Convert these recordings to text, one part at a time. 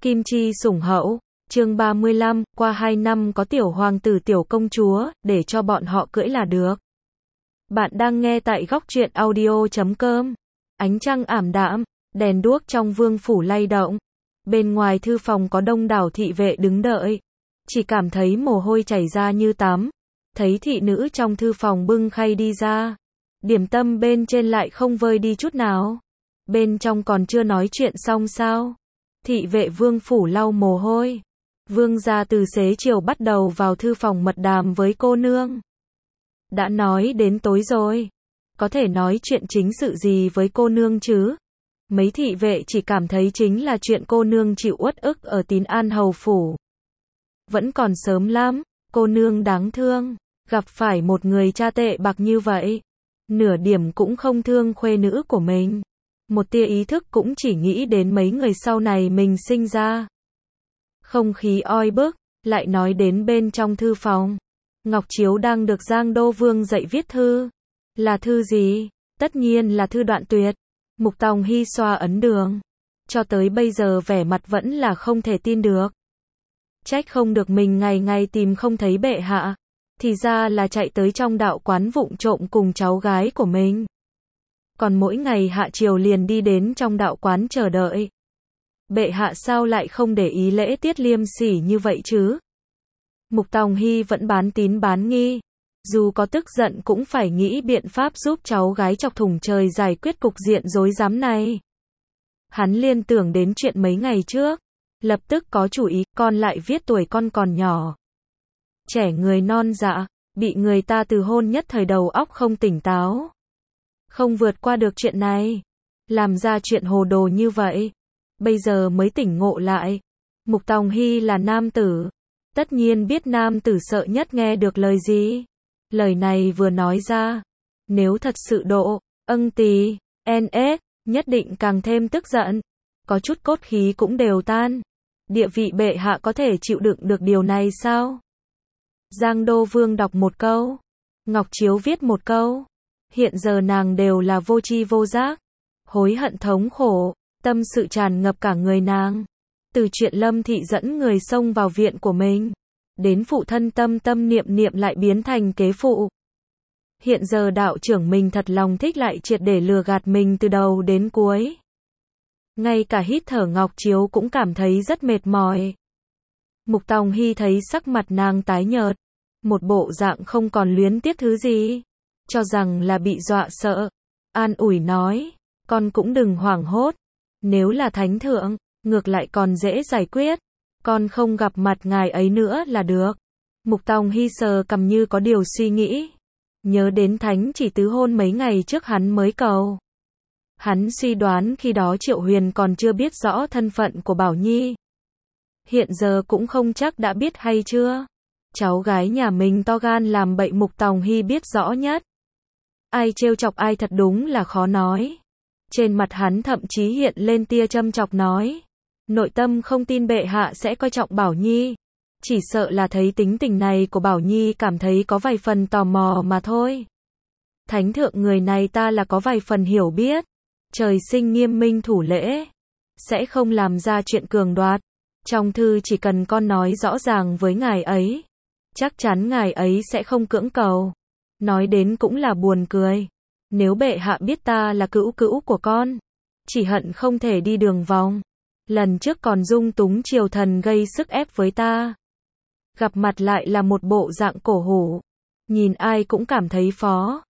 Kim Chi sủng hậu, chương 35, qua 2 năm có tiểu hoàng tử tiểu công chúa, để cho bọn họ cưỡi là được. Bạn đang nghe tại góc truyện audio.com. Ánh trăng ảm đạm, đèn đuốc trong vương phủ lay động. Bên ngoài thư phòng có đông đảo thị vệ đứng đợi. Chỉ cảm thấy mồ hôi chảy ra như tắm. Thấy thị nữ trong thư phòng bưng khay đi ra. Điểm tâm bên trên lại không vơi đi chút nào. Bên trong còn chưa nói chuyện xong sao? Thị vệ vương phủ lau mồ hôi. Vương gia từ xế chiều bắt đầu vào thư phòng mật đàm với cô nương. Đã nói đến tối rồi. Có thể nói chuyện chính sự gì với cô nương chứ? Mấy thị vệ chỉ cảm thấy chính là chuyện cô nương chịu uất ức ở Tín An hầu phủ. Vẫn còn sớm lắm, cô nương đáng thương. Gặp phải một người cha tệ bạc như vậy. Nửa điểm cũng không thương khuê nữ của mình. Một tia ý thức cũng chỉ nghĩ đến mấy người sau này mình sinh ra. Không khí oi bức, lại nói đến bên trong thư phòng. Ngọc Chiếu đang được Giang Đô Vương dạy viết thư. Là thư gì? Tất nhiên là thư đoạn tuyệt. Mục Tòng Hy xoa ấn đường. Cho tới bây giờ vẻ mặt vẫn là không thể tin được. Trách không được mình ngày ngày tìm không thấy bệ hạ. Thì ra là chạy tới trong đạo quán vụng trộm cùng cháu gái của mình. Còn mỗi ngày hạ chiều liền đi đến trong đạo quán chờ đợi. Bệ hạ sao lại không để ý lễ tiết liêm sỉ như vậy chứ? Mục Tòng Hy vẫn bán tín bán nghi. Dù có tức giận cũng phải nghĩ biện pháp giúp cháu gái chọc thủng trời giải quyết cục diện rối rắm này. Hắn liên tưởng đến chuyện mấy ngày trước. Lập tức có chủ ý, con lại viết tuổi con còn nhỏ. Trẻ người non dạ, bị người ta từ hôn nhất thời đầu óc không tỉnh táo. Không vượt qua được chuyện này. Làm ra chuyện hồ đồ như vậy. Bây giờ mới tỉnh ngộ lại. Mục Tòng Hy là nam tử. Tất nhiên biết nam tử sợ nhất nghe được lời gì. Lời này vừa nói ra. Nếu thật sự độ, tì, ns, nhất định càng thêm tức giận. Có chút cốt khí cũng đều tan. Địa vị bệ hạ có thể chịu đựng được điều này sao? Giang Đô Vương đọc một câu. Ngọc Chiếu viết một câu. Hiện giờ nàng đều là vô tri vô giác. Hối hận thống khổ. Tâm sự tràn ngập cả người nàng. Từ chuyện Lâm Thị dẫn người xông vào viện của mình. Đến phụ thân tâm tâm niệm niệm lại biến thành kế phụ. Hiện giờ đạo trưởng mình thật lòng thích lại triệt để lừa gạt mình từ đầu đến cuối. Ngay cả hít thở Ngọc Chiếu cũng cảm thấy rất mệt mỏi. Mục Tòng Hy thấy sắc mặt nàng tái nhợt. Một bộ dạng không còn luyến tiếc thứ gì. Cho rằng là bị dọa sợ. An ủi nói. Con cũng đừng hoảng hốt. Nếu là thánh thượng, ngược lại còn dễ giải quyết. Con không gặp mặt ngài ấy nữa là được. Mục Tòng Hy sờ cằm như có điều suy nghĩ. Nhớ đến thánh chỉ tứ hôn mấy ngày trước hắn mới cầu. Hắn suy đoán khi đó Triệu Huyền còn chưa biết rõ thân phận của Bảo Nhi. Hiện giờ cũng không chắc đã biết hay chưa. Cháu gái nhà mình to gan làm bậy Mục Tòng Hy biết rõ nhất. Ai trêu chọc ai thật đúng là khó nói. Trên mặt hắn thậm chí hiện lên tia châm chọc nói. Nội tâm không tin bệ hạ sẽ coi trọng Bảo Nhi. Chỉ sợ là thấy tính tình này của Bảo Nhi cảm thấy có vài phần tò mò mà thôi. Thánh thượng người này ta là có vài phần hiểu biết. Trời sinh nghiêm minh thủ lễ. Sẽ không làm ra chuyện cường đoạt. Trong thư chỉ cần con nói rõ ràng với ngài ấy. Chắc chắn ngài ấy sẽ không cưỡng cầu. Nói đến cũng là buồn cười. Nếu bệ hạ biết ta là cữu cữu của con. Chỉ hận không thể đi đường vòng. Lần trước còn dung túng triều thần gây sức ép với ta. Gặp mặt lại là một bộ dạng cổ hủ. Nhìn ai cũng cảm thấy phó.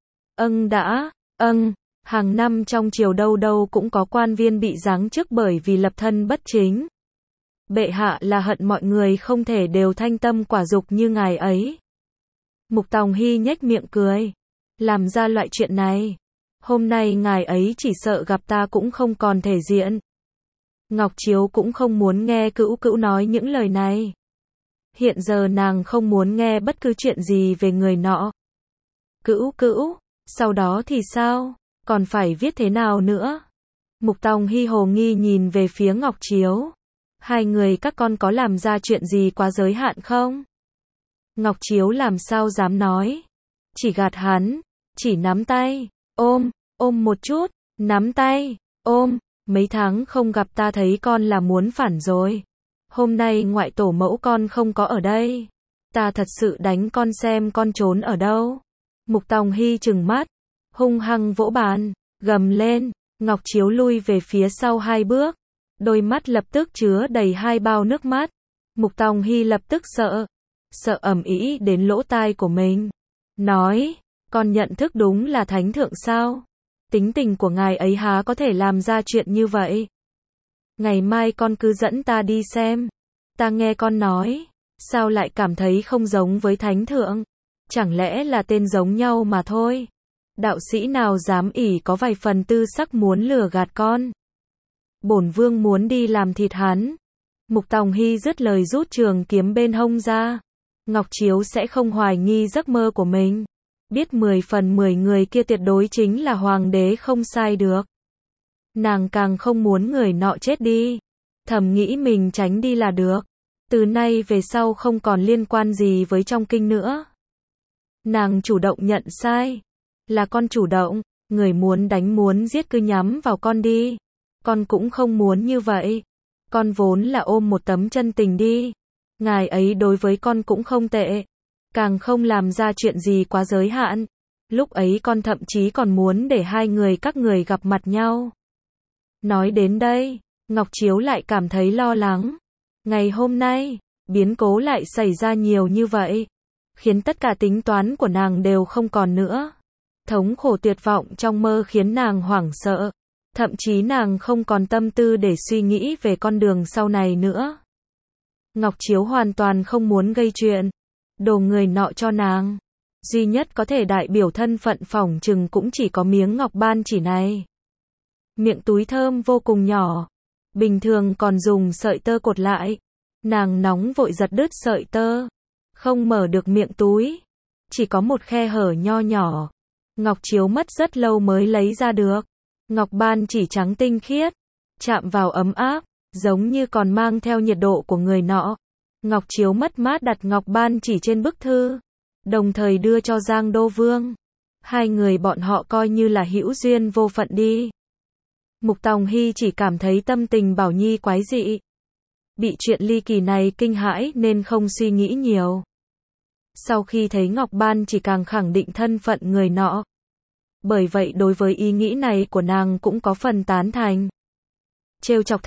Hàng năm trong triều đâu đâu cũng có quan viên bị giáng chức bởi vì lập thân bất chính. Bệ hạ là hận mọi người không thể đều thanh tâm quả dục như ngài ấy. Mục Tòng Hy nhếch miệng cười. Làm ra loại chuyện này. Hôm nay ngài ấy chỉ sợ gặp ta cũng không còn thể diện. Ngọc Chiếu cũng không muốn nghe cữu cữu nói những lời này. Hiện giờ nàng không muốn nghe bất cứ chuyện gì về người nọ. Cữu cữu, sau đó thì sao? Còn phải viết thế nào nữa? Mục Tòng Hy hồ nghi nhìn về phía Ngọc Chiếu. Hai người các con có làm ra chuyện gì quá giới hạn không? Ngọc Chiếu làm sao dám nói. Chỉ gạt hắn, chỉ nắm tay, ôm một chút, nắm tay, ôm. Mấy tháng không gặp ta thấy con là muốn phản rồi. Hôm nay ngoại tổ mẫu con không có ở đây. Ta thật sự đánh con xem con trốn ở đâu. Mục Tòng Hy trừng mắt, hung hăng vỗ bàn, gầm lên. Ngọc Chiếu lui về phía sau 2 bước. Đôi mắt lập tức chứa đầy 2 bao nước mắt. Mục Tòng Hy lập tức sợ ầm ĩ đến lỗ tai của mình. Nói, con nhận thức đúng là thánh thượng sao? Tính tình của ngài ấy há có thể làm ra chuyện như vậy? Ngày mai con cứ dẫn ta đi xem. Ta nghe con nói, sao lại cảm thấy không giống với thánh thượng? Chẳng lẽ là tên giống nhau mà thôi? Đạo sĩ nào dám ỷ có vài phần tư sắc muốn lừa gạt con? Bổn vương muốn đi làm thịt hắn. Mục Tòng Hy dứt lời rút trường kiếm bên hông ra. Ngọc Chiếu sẽ không hoài nghi giấc mơ của mình. Biết 10 phần 10 người kia tuyệt đối chính là hoàng đế không sai được. Nàng càng không muốn người nọ chết đi. Thầm nghĩ mình tránh đi là được. Từ nay về sau không còn liên quan gì với trong kinh nữa. Nàng chủ động nhận sai. Là con chủ động, người muốn đánh muốn giết cứ nhắm vào con đi. Con cũng không muốn như vậy. Con vốn là ôm một tấm chân tình đi. Ngài ấy đối với con cũng không tệ. Càng không làm ra chuyện gì quá giới hạn. Lúc ấy con thậm chí còn muốn để hai người các người gặp mặt nhau. Nói đến đây, Ngọc Chiếu lại cảm thấy lo lắng. Ngày hôm nay, biến cố lại xảy ra nhiều như vậy. Khiến tất cả tính toán của nàng đều không còn nữa. Thống khổ tuyệt vọng trong mơ khiến nàng hoảng sợ. Thậm chí nàng không còn tâm tư để suy nghĩ về con đường sau này nữa. Ngọc Chiếu hoàn toàn không muốn gây chuyện. Đồ người nọ cho nàng. Duy nhất có thể đại biểu thân phận phỏng chừng cũng chỉ có miếng ngọc ban chỉ này. Miệng túi thơm vô cùng nhỏ. Bình thường còn dùng sợi tơ cột lại. Nàng nóng vội giật đứt sợi tơ. Không mở được miệng túi. Chỉ có một khe hở nho nhỏ. Ngọc Chiếu mất rất lâu mới lấy ra được. Ngọc ban chỉ trắng tinh khiết. Chạm vào ấm áp. Giống như còn mang theo nhiệt độ của người nọ. Ngọc Chiếu mất mát đặt ngọc ban chỉ trên bức thư. Đồng thời đưa cho Giang Đô Vương. Hai người bọn họ coi như là hữu duyên vô phận đi. Mục Tòng Hy chỉ cảm thấy tâm tình Bảo Nhi quái dị. Bị chuyện ly kỳ này kinh hãi nên không suy nghĩ nhiều. Sau khi thấy ngọc ban chỉ càng khẳng định thân phận người nọ. Bởi vậy đối với ý nghĩ này của nàng cũng có phần tán thành. Trêu chọc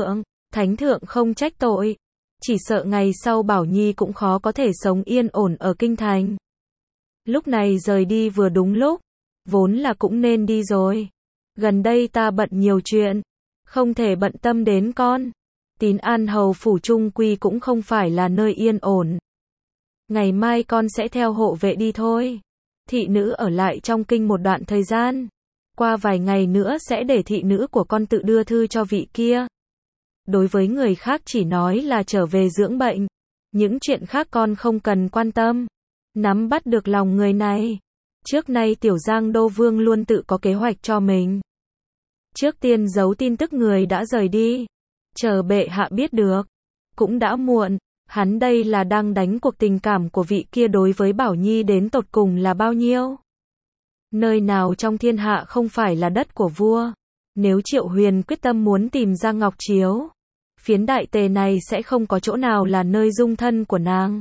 thánh thượng không trách tội. Chỉ sợ ngày sau Bảo Nhi cũng khó có thể sống yên ổn ở kinh thành. Lúc này rời đi vừa đúng lúc. Vốn là cũng nên đi rồi. Gần đây ta bận nhiều chuyện. Không thể bận tâm đến con. Tín An Hầu phủ trung quy cũng không phải là nơi yên ổn. Ngày mai con sẽ theo hộ vệ đi thôi. Thị nữ ở lại trong kinh một đoạn thời gian. Qua vài ngày nữa sẽ để thị nữ của con tự đưa thư cho vị kia. Đối với người khác chỉ nói là trở về dưỡng bệnh. Những chuyện khác con không cần quan tâm. Nắm bắt được lòng người này. Trước nay Tiểu Giang Đô Vương luôn tự có kế hoạch cho mình. Trước tiên giấu tin tức người đã rời đi. Chờ bệ hạ biết được. Cũng đã muộn. Hắn đây là đang đánh cuộc tình cảm của vị kia đối với Bảo Nhi đến tột cùng là bao nhiêu. Nơi nào trong thiên hạ không phải là đất của vua. Nếu Triệu Huyền quyết tâm muốn tìm ra Ngọc Chiếu. Phiến đại tề này sẽ không có chỗ nào là nơi dung thân của nàng.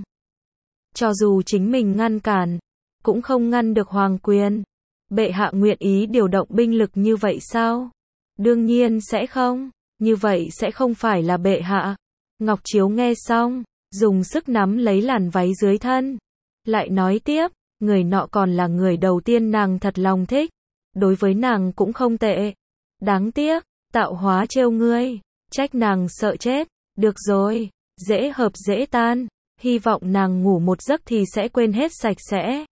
Cho dù chính mình ngăn cản. Cũng không ngăn được hoàng quyền. Bệ hạ nguyện ý điều động binh lực như vậy sao? Đương nhiên sẽ không. Như vậy sẽ không phải là bệ hạ. Ngọc Chiếu nghe xong. Dùng sức nắm lấy làn váy dưới thân. Lại nói tiếp. Người nọ còn là người đầu tiên nàng thật lòng thích. Đối với nàng cũng không tệ. Đáng tiếc. Tạo hóa trêu ngươi. Trách nàng sợ chết. Được rồi. Dễ hợp dễ tan. Hy vọng nàng ngủ một giấc thì sẽ quên hết sạch sẽ.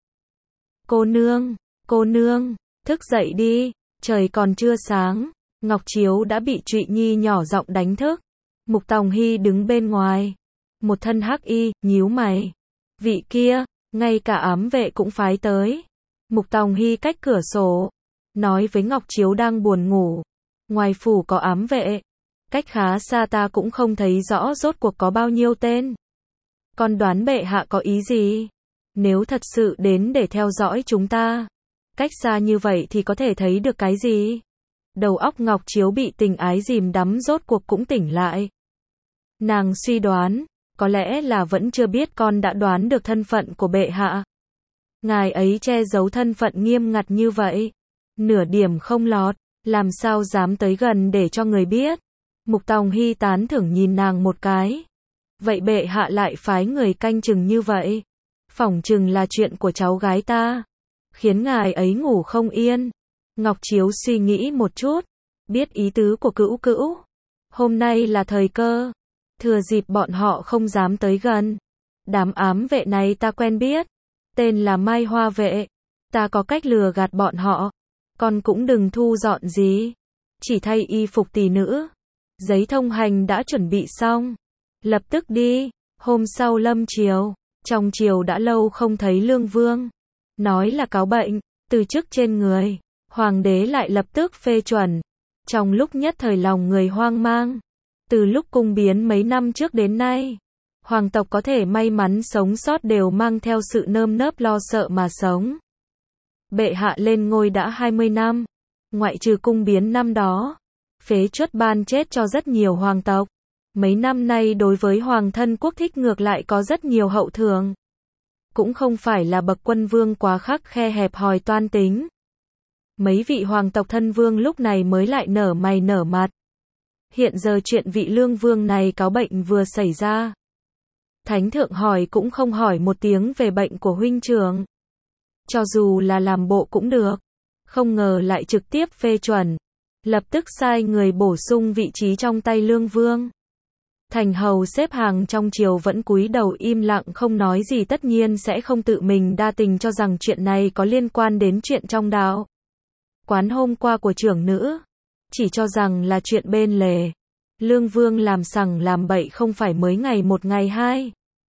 Cô nương, thức dậy đi. Trời còn chưa sáng. Ngọc Chiếu đã bị Trụy Nhi nhỏ giọng đánh thức. Mục Tòng Hy đứng bên ngoài. Một thân hắc y, nhíu mày. Vị kia, ngay cả ám vệ cũng phái tới. Mục Tòng Hy cách cửa sổ. Nói với Ngọc Chiếu đang buồn ngủ. Ngoài phủ có ám vệ. Cách khá xa ta cũng không thấy rõ rốt cuộc có bao nhiêu tên. Con đoán bệ hạ có ý gì? Nếu thật sự đến để theo dõi chúng ta. Cách xa như vậy thì có thể thấy được cái gì? Đầu óc Ngọc Chiếu bị tình ái dìm đắm rốt cuộc cũng tỉnh lại. Nàng suy đoán, có lẽ là vẫn chưa biết con đã đoán được thân phận của bệ hạ. Ngài ấy che giấu thân phận nghiêm ngặt như vậy, nửa điểm không lọt, làm sao dám tới gần để cho người biết. Mục Tòng Hy tán thưởng nhìn nàng một cái. Vậy bệ hạ lại phái người canh chừng như vậy, phỏng chừng là chuyện của cháu gái ta, khiến ngài ấy ngủ không yên. Ngọc Chiếu suy nghĩ một chút, biết ý tứ của Cữu Cữu. Hôm nay là thời cơ, thừa dịp bọn họ không dám tới gần. Đám ám vệ này ta quen biết, tên là Mai Hoa vệ, ta có cách lừa gạt bọn họ. Con cũng đừng thu dọn gì, chỉ thay y phục tỷ nữ. Giấy thông hành đã chuẩn bị xong, lập tức đi. Hôm sau lâm triều, trong triều đã lâu không thấy Lương Vương, nói là cáo bệnh, từ chức trên người. Hoàng đế lại lập tức phê chuẩn. Trong lúc nhất thời lòng người hoang mang. Từ lúc cung biến mấy năm trước đến nay, hoàng tộc có thể may mắn sống sót đều mang theo sự nơm nớp lo sợ mà sống. Bệ hạ lên ngôi đã 20 năm, ngoại trừ cung biến năm đó, phế truất ban chết cho rất nhiều hoàng tộc. Mấy năm nay đối với hoàng thân quốc thích ngược lại có rất nhiều hậu thưởng. Cũng không phải là bậc quân vương quá khắc khe hẹp hòi toan tính. Mấy vị hoàng tộc thân vương lúc này mới lại nở mày nở mặt. Hiện giờ chuyện vị Lương Vương này cáo bệnh vừa xảy ra. Thánh thượng hỏi cũng không hỏi một tiếng về bệnh của huynh trưởng. Cho dù là làm bộ cũng được. Không ngờ lại trực tiếp phê chuẩn. Lập tức sai người bổ sung vị trí trong tay Lương Vương. Thành hầu xếp hàng trong triều vẫn cúi đầu im lặng không nói gì, tất nhiên sẽ không tự mình đa tình cho rằng chuyện này có liên quan đến chuyện trong đạo quán hôm qua của trưởng nữ. Chỉ cho rằng là chuyện bên lề. Lương Vương làm sằng làm bậy không phải mới ngày một ngày hai.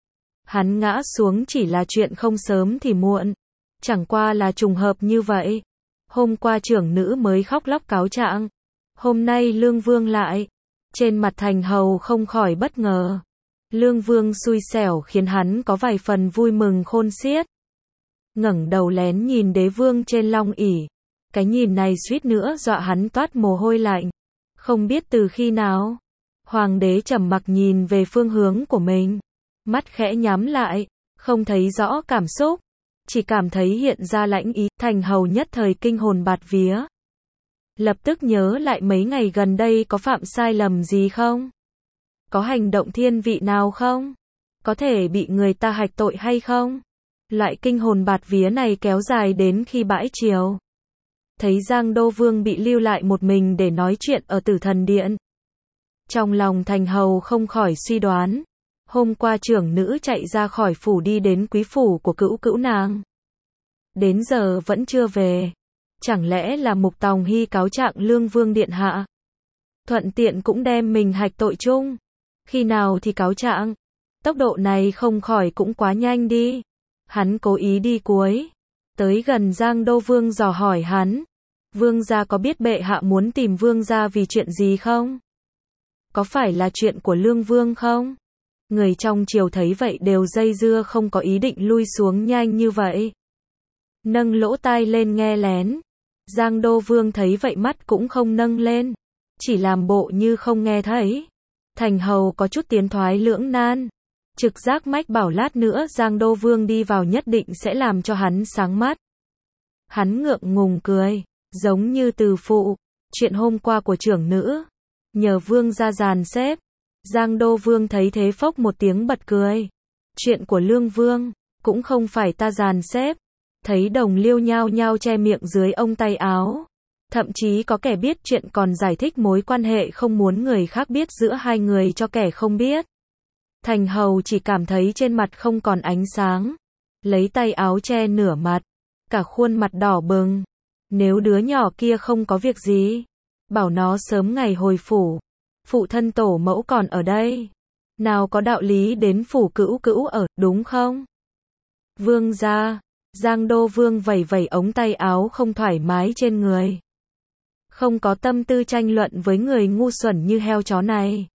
Hắn ngã xuống chỉ là chuyện không sớm thì muộn. Chẳng qua là trùng hợp như vậy. Hôm qua trưởng nữ mới khóc lóc cáo trạng. Hôm nay Lương Vương lại. Trên mặt thành hầu không khỏi bất ngờ. Lương Vương xui xẻo khiến hắn có vài phần vui mừng khôn xiết. Ngẩng đầu lén nhìn đế vương trên long ỷ. Cái nhìn này suýt nữa dọa hắn toát mồ hôi lạnh. Không biết từ khi nào, hoàng đế trầm mặc nhìn về phương hướng của mình. Mắt khẽ nhắm lại, không thấy rõ cảm xúc. Chỉ cảm thấy hiện ra lãnh ý. Thành hầu nhất thời kinh hồn bạt vía. Lập tức nhớ lại mấy ngày gần đây có phạm sai lầm gì không? Có hành động thiên vị nào không? Có thể bị người ta hạch tội hay không? Loại kinh hồn bạt vía này kéo dài đến khi bãi triều. Thấy Giang Đô Vương bị lưu lại một mình để nói chuyện ở Tử Thần Điện. Trong lòng thành hầu không khỏi suy đoán. Hôm qua trưởng nữ chạy ra khỏi phủ đi đến quý phủ của Cữu Cữu nàng. Đến giờ vẫn chưa về. Chẳng lẽ là Mục Tòng Hy cáo trạng Lương Vương điện hạ? Thuận tiện cũng đem mình hạch tội chung. Khi nào thì cáo trạng? Tốc độ này không khỏi cũng quá nhanh đi. Hắn cố ý đi cuối. Tới gần Giang Đô Vương dò hỏi hắn. Vương gia có biết bệ hạ muốn tìm vương gia vì chuyện gì không? Có phải là chuyện của Lương Vương không? Người trong triều thấy vậy đều dây dưa không có ý định lui xuống nhanh như vậy. Nâng lỗ tai lên nghe lén. Giang Đô Vương thấy vậy mắt cũng không nâng lên. Chỉ làm bộ như không nghe thấy. Thành hầu có chút tiến thoái lưỡng nan. Trực giác mách bảo lát nữa Giang Đô Vương đi vào nhất định sẽ làm cho hắn sáng mắt. Hắn ngượng ngùng cười. Giống như từ phụ. Chuyện hôm qua của trưởng nữ. Nhờ vương ra dàn xếp. Giang Đô Vương thấy thế phốc một tiếng bật cười. Chuyện của Lương Vương. Cũng không phải ta dàn xếp. Thấy đồng liêu nhao nhao che miệng dưới ông tay áo. Thậm chí có kẻ biết chuyện còn giải thích mối quan hệ không muốn người khác biết giữa hai người cho kẻ không biết. Thành hầu chỉ cảm thấy trên mặt không còn ánh sáng. Lấy tay áo che nửa mặt. Cả khuôn mặt đỏ bừng. Nếu đứa nhỏ kia không có việc gì, bảo nó sớm ngày hồi phủ. Phụ thân tổ mẫu còn ở đây. Nào có đạo lý đến phủ Cữu Cữu ở, đúng không? Vương gia. Giang Đô Vương vẩy vẩy ống tay áo không thoải mái trên người. Không có tâm tư tranh luận với người ngu xuẩn như heo chó này.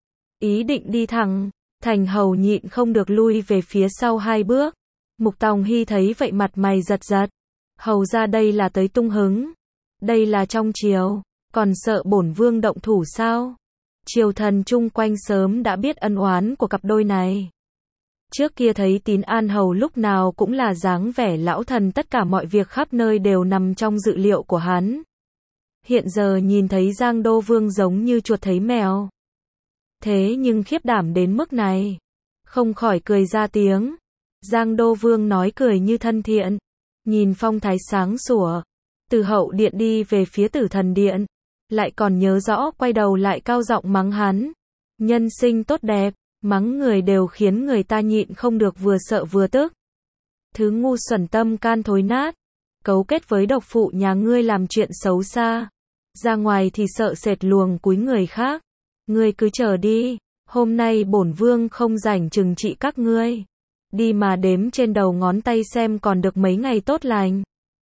Ý định đi thẳng. Thành hầu nhịn không được lui về phía sau 2 bước. Mục Tòng Hy thấy vậy mặt mày giật giật. Hầu ra đây là tới tung hứng. Đây là trong triều. Còn sợ bổn vương động thủ sao? Triều thần chung quanh sớm đã biết ân oán của cặp đôi này. Trước kia thấy Tín An Hầu lúc nào cũng là dáng vẻ lão thần, tất cả mọi việc khắp nơi đều nằm trong dự liệu của hắn. Hiện giờ nhìn thấy Giang Đô Vương giống như chuột thấy mèo. Thế nhưng khiếp đảm đến mức này, không khỏi cười ra tiếng. Giang Đô Vương nói cười như thân thiện, nhìn phong thái sáng sủa, từ hậu điện đi về phía Tử Thần Điện, lại còn nhớ rõ quay đầu lại cao giọng mắng hắn. Nhân sinh tốt đẹp, mắng người đều khiến người ta nhịn không được vừa sợ vừa tức. Thứ ngu xuẩn, tâm can thối nát, cấu kết với độc phụ nhà ngươi làm chuyện xấu xa, ra ngoài thì sợ sệt luồng cúi người khác. Ngươi cứ chờ đi, hôm nay bổn vương không rảnh trừng trị các ngươi. Đi mà đếm trên đầu ngón tay xem còn được mấy ngày tốt lành.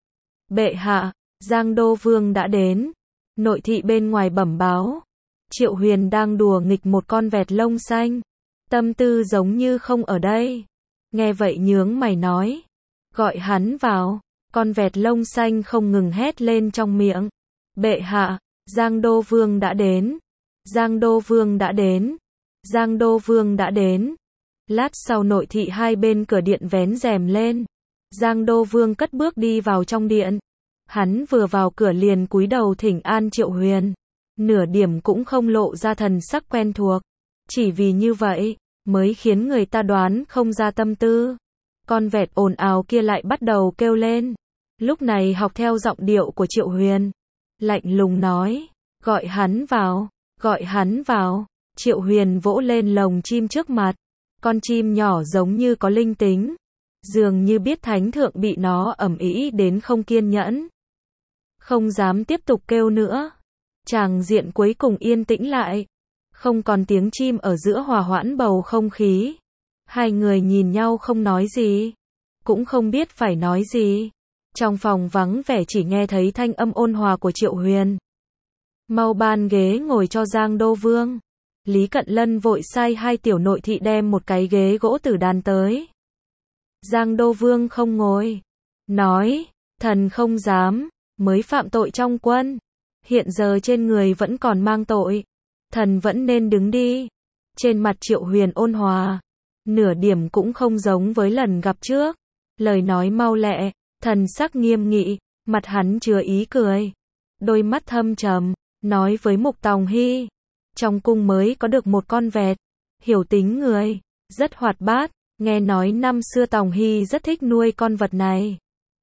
Bệ hạ, Giang Đô Vương đã đến. Nội thị bên ngoài bẩm báo. Triệu Huyền đang đùa nghịch một con vẹt lông xanh. Tâm tư giống như không ở đây. Nghe vậy nhướng mày nói. Gọi hắn vào. Con vẹt lông xanh không ngừng hét lên trong miệng. Bệ hạ, Giang Đô Vương đã đến. Giang Đô Vương đã đến. Giang Đô Vương đã đến. Lát sau nội thị hai bên cửa điện vén rèm lên. Giang Đô Vương cất bước đi vào trong điện. Hắn vừa vào cửa liền cúi đầu thỉnh an Triệu Huyền. Nửa điểm cũng không lộ ra thần sắc quen thuộc. Chỉ vì như vậy, mới khiến người ta đoán không ra tâm tư. Con vẹt ồn ào kia lại bắt đầu kêu lên. Lúc này học theo giọng điệu của Triệu Huyền. Lạnh lùng nói, gọi hắn vào, gọi hắn vào. Triệu Huyền vỗ lên lồng chim trước mặt. Con chim nhỏ giống như có linh tính. Dường như biết thánh thượng bị nó ầm ĩ đến không kiên nhẫn. Không dám tiếp tục kêu nữa. Tràng diện cuối cùng yên tĩnh lại. Không còn tiếng chim ở giữa, hòa hoãn bầu không khí. Hai người nhìn nhau không nói gì. Cũng không biết phải nói gì. Trong phòng vắng vẻ chỉ nghe thấy thanh âm ôn hòa của Triệu Huyền. Mau ban ghế ngồi cho Giang Đô Vương. Lý Cận Lân vội sai hai tiểu nội thị đem một cái ghế gỗ tử đàn tới. Giang Đô Vương không ngồi. Nói, thần không dám, mới phạm tội trong quân. Hiện giờ trên người vẫn còn mang tội. Thần vẫn nên đứng đi. Trên mặt Triệu Huyền ôn hòa. Nửa điểm cũng không giống với lần gặp trước. Lời nói mau lẹ, thần sắc nghiêm nghị, mặt hắn chứa ý cười. Đôi mắt thâm trầm, nói với Mục Tòng Hy. Trong cung mới có được một con vẹt. Hiểu tính người, rất hoạt bát. Nghe nói năm xưa Tòng Hy rất thích nuôi con vật này.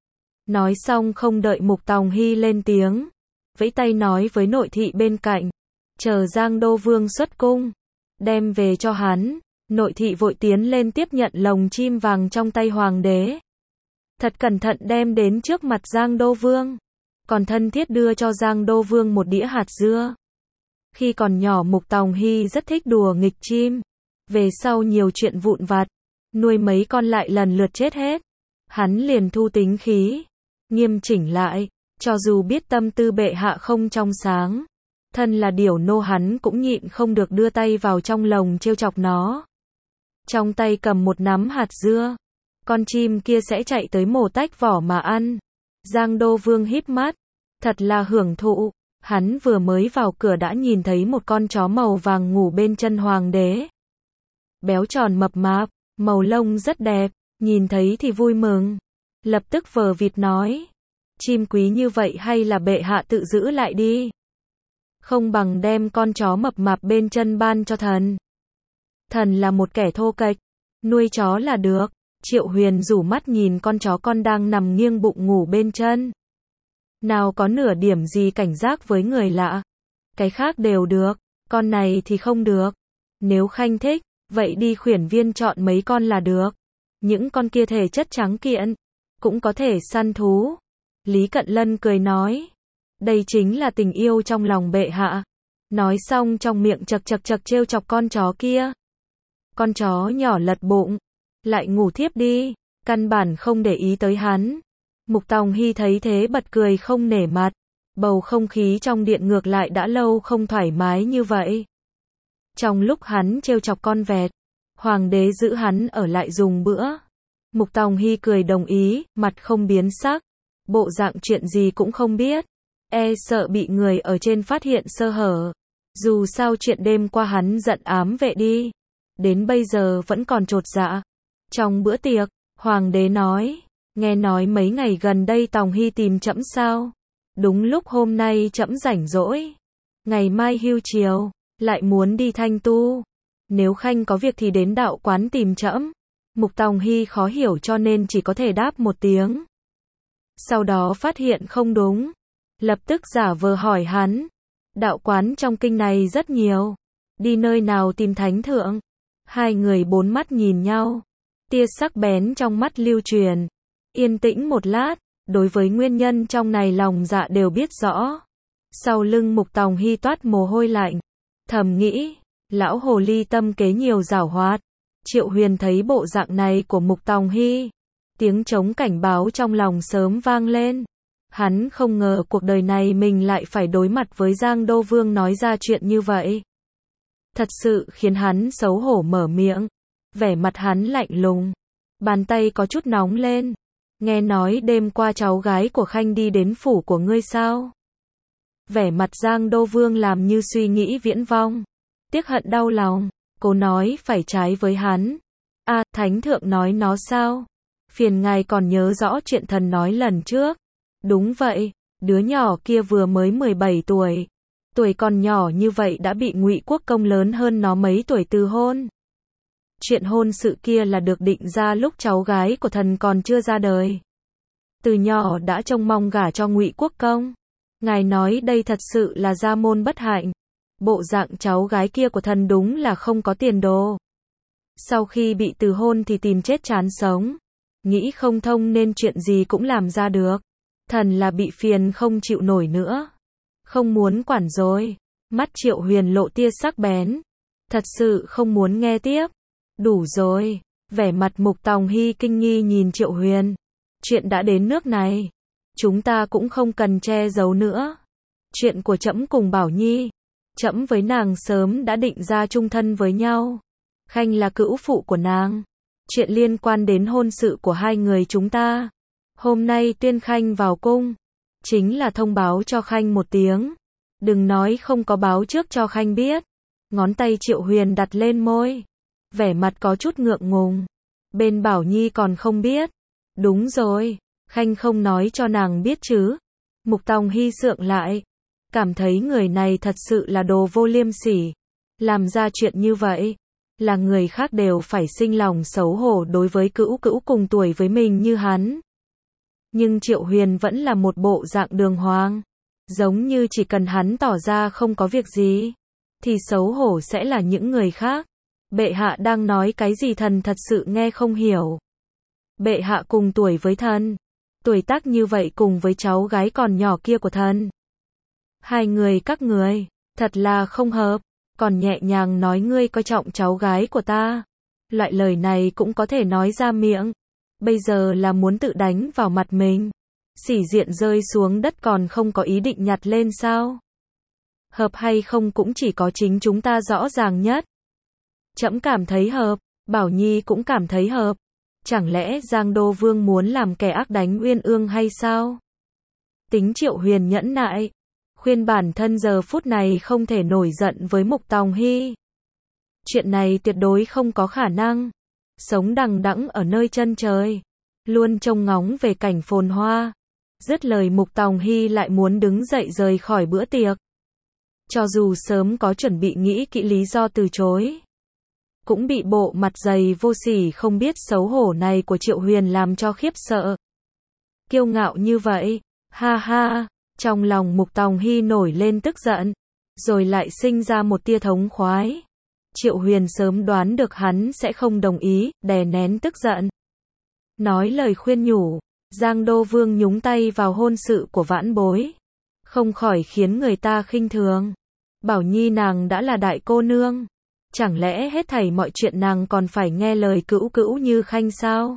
Nói xong không đợi Mục Tòng Hy lên tiếng. Vẫy tay nói với nội thị bên cạnh. Chờ Giang Đô Vương xuất cung. Đem về cho hắn. Nội thị vội tiến lên tiếp nhận lồng chim vàng trong tay hoàng đế. Thật cẩn thận đem đến trước mặt Giang Đô Vương. Còn thân thiết đưa cho Giang Đô Vương một đĩa hạt dưa. Khi còn nhỏ Mục Tòng Hy rất thích đùa nghịch chim. Về sau nhiều chuyện vụn vặt. Nuôi mấy con lại lần lượt chết hết. Hắn liền thu tính khí. Nghiêm chỉnh lại. Cho dù biết tâm tư bệ hạ không trong sáng. Thân là điểu nô hắn cũng nhịn không được đưa tay vào trong lồng trêu chọc nó. Trong tay cầm một nắm hạt dưa. Con chim kia sẽ chạy tới mổ tách vỏ mà ăn. Giang Đô Vương híp mắt. Thật là hưởng thụ. Hắn vừa mới vào cửa đã nhìn thấy một con chó màu vàng ngủ bên chân hoàng đế. Béo tròn mập mạp, màu lông rất đẹp, nhìn thấy thì vui mừng. Lập tức vờ vịt nói. Chim quý như vậy hay là bệ hạ tự giữ lại đi. Không bằng đem con chó mập mạp bên chân ban cho thần. Thần là một kẻ thô kệch, nuôi chó là được. Triệu Huyền rủ mắt nhìn con chó con đang nằm nghiêng bụng ngủ bên chân. Nào có nửa điểm gì cảnh giác với người lạ. Cái khác đều được, con này thì không được. Nếu Khanh thích, vậy đi khuyển viên chọn mấy con là được. Những con kia thể chất trắng kiện, cũng có thể săn thú. Lý Cận Lân cười nói. Đây chính là tình yêu trong lòng bệ hạ. Nói xong trong miệng chật trêu chọc con chó kia. Con chó nhỏ lật bụng, lại ngủ thiếp đi, căn bản không để ý tới hắn. Mục Tòng Hy thấy thế bật cười không nể mặt. Bầu không khí trong điện ngược lại đã lâu không thoải mái như vậy. Trong lúc hắn trêu chọc con vẹt, hoàng đế giữ hắn ở lại dùng bữa. Mục Tòng Hy cười đồng ý, mặt không biến sắc. Bộ dạng chuyện gì cũng không biết. E sợ bị người ở trên phát hiện sơ hở. Dù sao chuyện đêm qua hắn giận ám vệ đi, đến bây giờ vẫn còn chột dạ. Trong bữa tiệc, hoàng đế nói, nghe nói mấy ngày gần đây Tòng Hy tìm trẫm sao? Đúng lúc hôm nay trẫm rảnh rỗi, ngày mai hưu chiều, lại muốn đi Thanh Tu. Nếu Khanh có việc thì đến đạo quán tìm trẫm. Mục Tòng Hy khó hiểu cho nên chỉ có thể đáp một tiếng. Sau đó phát hiện không đúng, lập tức giả vờ hỏi hắn. Đạo quán trong kinh này rất nhiều, đi nơi nào tìm thánh thượng? Hai người bốn mắt nhìn nhau, tia sắc bén trong mắt lưu truyền. Yên tĩnh một lát, đối với nguyên nhân trong này lòng dạ đều biết rõ. Sau lưng Mục Tòng Hy toát mồ hôi lạnh, thầm nghĩ, lão hồ ly tâm kế nhiều giảo hoạt. Triệu Huyền thấy bộ dạng này của Mục Tòng Hy, tiếng trống cảnh báo trong lòng sớm vang lên. Hắn không ngờ cuộc đời này mình lại phải đối mặt với Giang Đô Vương nói ra chuyện như vậy. Thật sự khiến hắn xấu hổ mở miệng. Vẻ mặt hắn lạnh lùng, bàn tay có chút nóng lên. Nghe nói đêm qua cháu gái của Khanh đi đến phủ của ngươi sao? Vẻ mặt Giang Đô Vương làm như suy nghĩ viễn vong, tiếc hận đau lòng. Cô nói phải trái với hắn. Thánh thượng nói nó sao? Phiền ngài còn nhớ rõ chuyện thần nói lần trước. Đúng vậy, đứa nhỏ kia vừa mới 17 tuổi. Tuổi còn nhỏ như vậy đã bị Ngụy Quốc Công lớn hơn nó mấy tuổi từ hôn. Chuyện hôn sự kia là được định ra lúc cháu gái của thần còn chưa ra đời. Từ nhỏ đã trông mong gả cho Ngụy Quốc Công. Ngài nói đây thật sự là gia môn bất hạnh. Bộ dạng cháu gái kia của thần đúng là không có tiền đồ. Sau khi bị từ hôn thì tìm chết chán sống. Nghĩ không thông nên chuyện gì cũng làm ra được. Thần là bị phiền không chịu nổi nữa. Không muốn quản rồi. Mắt Triệu Huyền lộ tia sắc bén. Thật sự không muốn nghe tiếp. Đủ rồi. Vẻ mặt Mục Tòng Hy kinh nghi nhìn Triệu Huyền. Chuyện đã đến nước này, chúng ta cũng không cần che giấu nữa. Chuyện của trẫm cùng Bảo Nhi, trẫm với nàng sớm đã định ra chung thân với nhau. Khanh là cữu phụ của nàng. Chuyện liên quan đến hôn sự của hai người chúng ta. Hôm nay tuyên Khanh vào cung, chính là thông báo cho Khanh một tiếng. Đừng nói không có báo trước cho Khanh biết. Ngón tay Triệu Huyền đặt lên môi, vẻ mặt có chút ngượng ngùng. Bên Bảo Nhi còn không biết. Đúng rồi, Khanh không nói cho nàng biết chứ. Mục Tòng Hy sượng lại, cảm thấy người này thật sự là đồ vô liêm sỉ. Làm ra chuyện như vậy, là người khác đều phải sinh lòng xấu hổ đối với cữu cữu cùng tuổi với mình như hắn. Nhưng Triệu Huyền vẫn là một bộ dạng đường hoàng. Giống như chỉ cần hắn tỏ ra không có việc gì, thì xấu hổ sẽ là những người khác. Bệ hạ đang nói cái gì thần thật sự nghe không hiểu. Bệ hạ cùng tuổi với thần, tuổi tác như vậy cùng với cháu gái còn nhỏ kia của thần. Hai người các người, thật là không hợp, còn nhẹ nhàng nói ngươi coi trọng cháu gái của ta. Loại lời này cũng có thể nói ra miệng. Bây giờ là muốn tự đánh vào mặt mình. Sĩ diện rơi xuống đất còn không có ý định nhặt lên sao? Hợp hay không cũng chỉ có chính chúng ta rõ ràng nhất. Trẫm cảm thấy hợp, Bảo Nhi cũng cảm thấy hợp. Chẳng lẽ Giang Đô Vương muốn làm kẻ ác đánh Uyên Ương hay sao? Tính Triệu Huyền nhẫn nại, khuyên bản thân giờ phút này không thể nổi giận với Mục Tòng Hy. Chuyện này tuyệt đối không có khả năng. Sống đằng đẵng ở nơi chân trời, luôn trông ngóng về cảnh phồn hoa. Dứt lời Mục Tòng Hy lại muốn đứng dậy rời khỏi bữa tiệc. Cho dù sớm có chuẩn bị nghĩ kỹ lý do từ chối, cũng bị bộ mặt dày vô sỉ không biết xấu hổ này của Triệu Huyền làm cho khiếp sợ. Kiêu ngạo như vậy, ha ha, trong lòng Mục Tòng Hy nổi lên tức giận, rồi lại sinh ra một tia thống khoái. Triệu Huyền sớm đoán được hắn sẽ không đồng ý, đè nén tức giận. Nói lời khuyên nhủ, Giang Đô Vương nhúng tay vào hôn sự của vãn bối, không khỏi khiến người ta khinh thường. Bảo Nhi nàng đã là đại cô nương, chẳng lẽ hết thảy mọi chuyện nàng còn phải nghe lời cữu cữu như Khanh sao?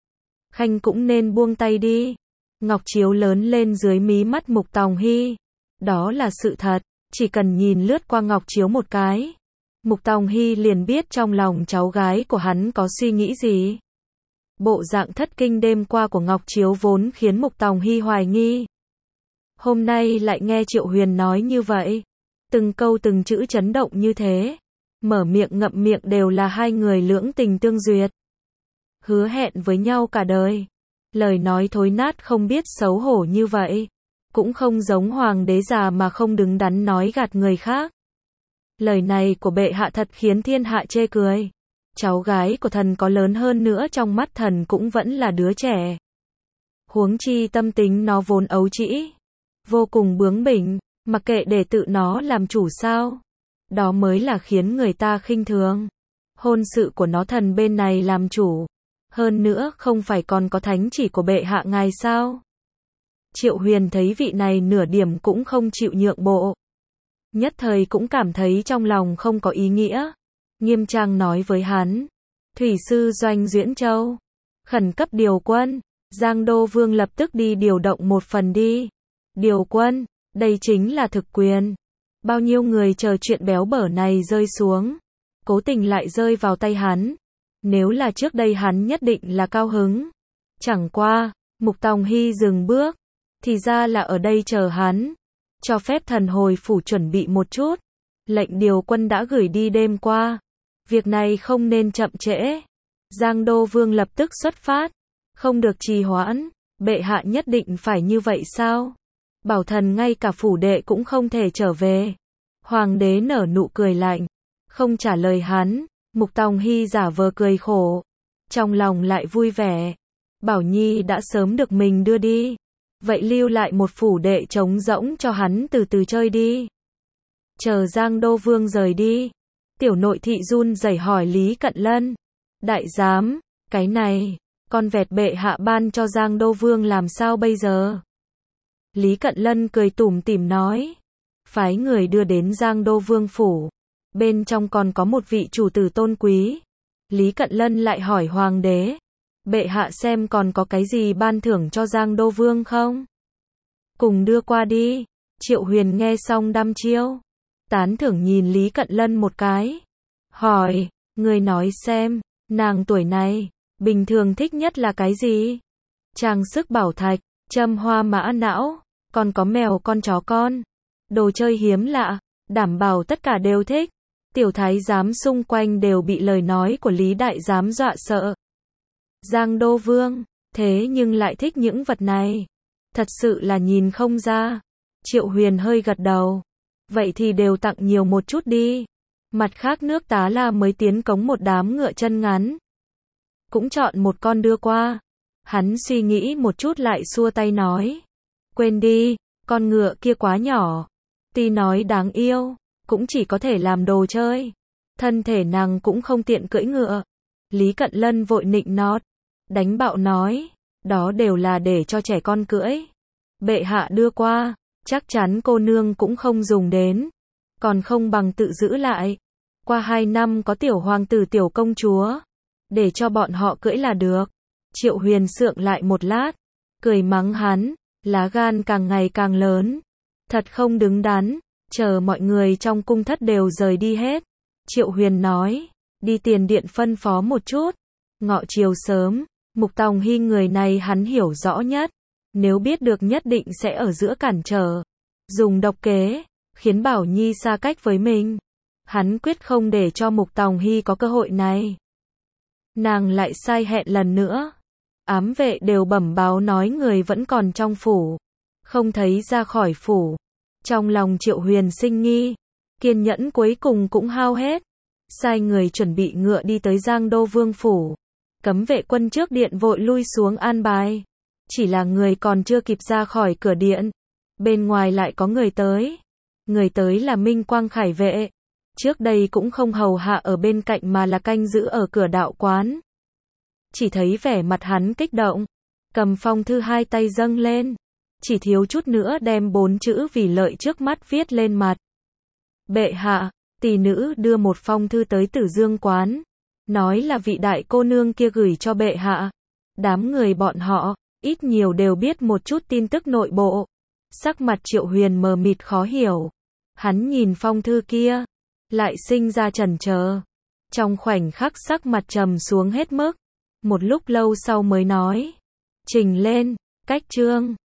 Khanh cũng nên buông tay đi. Ngọc Chiếu lớn lên dưới mí mắt Mục Tòng Hy. Đó là sự thật, chỉ cần nhìn lướt qua Ngọc Chiếu một cái, Mục Tòng Hy liền biết trong lòng cháu gái của hắn có suy nghĩ gì. Bộ dạng thất kinh đêm qua của Ngọc Chiếu vốn khiến Mục Tòng Hy hoài nghi. Hôm nay lại nghe Triệu Huyền nói như vậy, Từng câu từng chữ chấn động như thế. Mở miệng ngậm miệng đều là hai người lưỡng tình tương duyệt. Hứa hẹn với nhau cả đời. Lời nói thối nát không biết xấu hổ như vậy. Cũng không giống hoàng đế già mà không đứng đắn nói gạt người khác. Lời này của bệ hạ thật khiến thiên hạ chê cười. Cháu gái của thần có lớn hơn nữa trong mắt thần cũng vẫn là đứa trẻ. Huống chi tâm tính nó vốn ấu trĩ, vô cùng bướng bỉnh, mặc kệ để tự nó làm chủ sao. Đó mới là khiến người ta khinh thường. Hôn sự của nó thần bên này làm chủ. Hơn nữa không phải còn có thánh chỉ của bệ hạ ngài sao? Triệu Huyền thấy vị này nửa điểm cũng không chịu nhượng bộ. Nhất thời cũng cảm thấy trong lòng không có ý nghĩa. Nghiêm trang nói với hắn. Thủy sư doanh Duyễn Châu. Khẩn cấp điều quân. Giang Đô Vương lập tức đi điều động một phần đi. Điều quân, đây chính là thực quyền. Bao nhiêu người chờ chuyện béo bở này rơi xuống. Cố tình lại rơi vào tay hắn. Nếu là trước đây hắn nhất định là cao hứng. Chẳng qua, Mục Tòng Hy dừng bước. Thì ra là ở đây chờ hắn. Cho phép thần hồi phủ chuẩn bị một chút. Lệnh điều quân đã gửi đi đêm qua. Việc này không nên chậm trễ. Giang Đô Vương lập tức xuất phát. Không được trì hoãn. Bệ hạ nhất định phải như vậy sao? Bảo thần ngay cả phủ đệ cũng không thể trở về. Hoàng đế nở nụ cười lạnh. Không trả lời hắn. Mục Tòng Hy giả vờ cười khổ. Trong lòng lại vui vẻ. Bảo Nhi đã sớm được mình đưa đi. Vậy lưu lại một phủ đệ trống rỗng cho hắn từ từ chơi đi. Chờ Giang Đô Vương rời đi. Tiểu nội thị run rẩy hỏi Lý Cận Lân. Đại giám, cái này, con vẹt bệ hạ ban cho Giang Đô Vương làm sao bây giờ? Lý Cận Lân cười tủm tỉm nói. Phái người đưa đến Giang Đô Vương phủ. Bên trong còn có một vị chủ tử tôn quý. Lý Cận Lân lại hỏi hoàng đế. Bệ hạ xem còn có cái gì ban thưởng cho Giang Đô Vương không? Cùng đưa qua đi. Triệu Huyền nghe xong đăm chiêu. Tán thưởng nhìn Lý Cận Lân một cái. Hỏi, người nói xem, nàng tuổi này, bình thường thích nhất là cái gì? Trang sức bảo thạch, châm hoa mã não, còn có mèo con chó con. Đồ chơi hiếm lạ, đảm bảo tất cả đều thích. Tiểu thái giám xung quanh đều bị lời nói của Lý đại giám dọa sợ. Giang Đô Vương, thế nhưng lại thích những vật này. Thật sự là nhìn không ra. Triệu Huyền hơi gật đầu. Vậy thì đều tặng nhiều một chút đi. Mặt khác nước Tá La mới tiến cống một đám ngựa chân ngắn. Cũng chọn một con đưa qua. Hắn suy nghĩ một chút lại xua tay nói. Quên đi, con ngựa kia quá nhỏ. Tuy nói đáng yêu, cũng chỉ có thể làm đồ chơi. Thân thể nàng cũng không tiện cưỡi ngựa. Lý Cận Lân vội nịnh nót. Đánh bạo nói. Đó đều là để cho trẻ con cưỡi. Bệ hạ đưa qua. Chắc chắn cô nương cũng không dùng đến. Còn không bằng tự giữ lại. Qua 2 năm có tiểu hoàng tử tiểu công chúa. Để cho bọn họ cưỡi là được. Triệu Huyền sượng lại một lát. Cười mắng hắn. Lá gan càng ngày càng lớn. Thật không đứng đắn. Chờ mọi người trong cung thất đều rời đi hết. Triệu Huyền nói. Đi tiền điện phân phó một chút. Ngọ chiều sớm. Mục Tòng Hy người này hắn hiểu rõ nhất. Nếu biết được nhất định sẽ ở giữa cản trở. Dùng độc kế. Khiến Bảo Nhi xa cách với mình. Hắn quyết không để cho Mục Tòng Hy có cơ hội này. Nàng lại sai hẹn lần nữa. Ám vệ đều bẩm báo nói người vẫn còn trong phủ. Không thấy ra khỏi phủ. Trong lòng Triệu Huyền sinh nghi. Kiên nhẫn cuối cùng cũng hao hết. Sai người chuẩn bị ngựa đi tới Giang Đô Vương phủ. Cấm vệ quân trước điện vội lui xuống an bài. Chỉ là người còn chưa kịp ra khỏi cửa điện. Bên ngoài lại có người tới. Người tới là Minh Quang Khải vệ. Trước đây cũng không hầu hạ ở bên cạnh mà là canh giữ ở cửa đạo quán. Chỉ thấy vẻ mặt hắn kích động. Cầm phong thư hai tay dâng lên. Chỉ thiếu chút nữa đem 4 chữ vì lợi trước mắt viết lên mặt. Bệ hạ, tỷ nữ đưa một phong thư tới Tử Dương quán. Nói là vị đại cô nương kia gửi cho bệ hạ. Đám người bọn họ, ít nhiều đều biết một chút tin tức nội bộ. Sắc mặt Triệu Huyền mờ mịt khó hiểu. Hắn nhìn phong thư kia. Lại sinh ra chần chờ. Trong khoảnh khắc sắc mặt trầm xuống hết mức. Một lúc lâu sau mới nói. Trình lên, cách chương.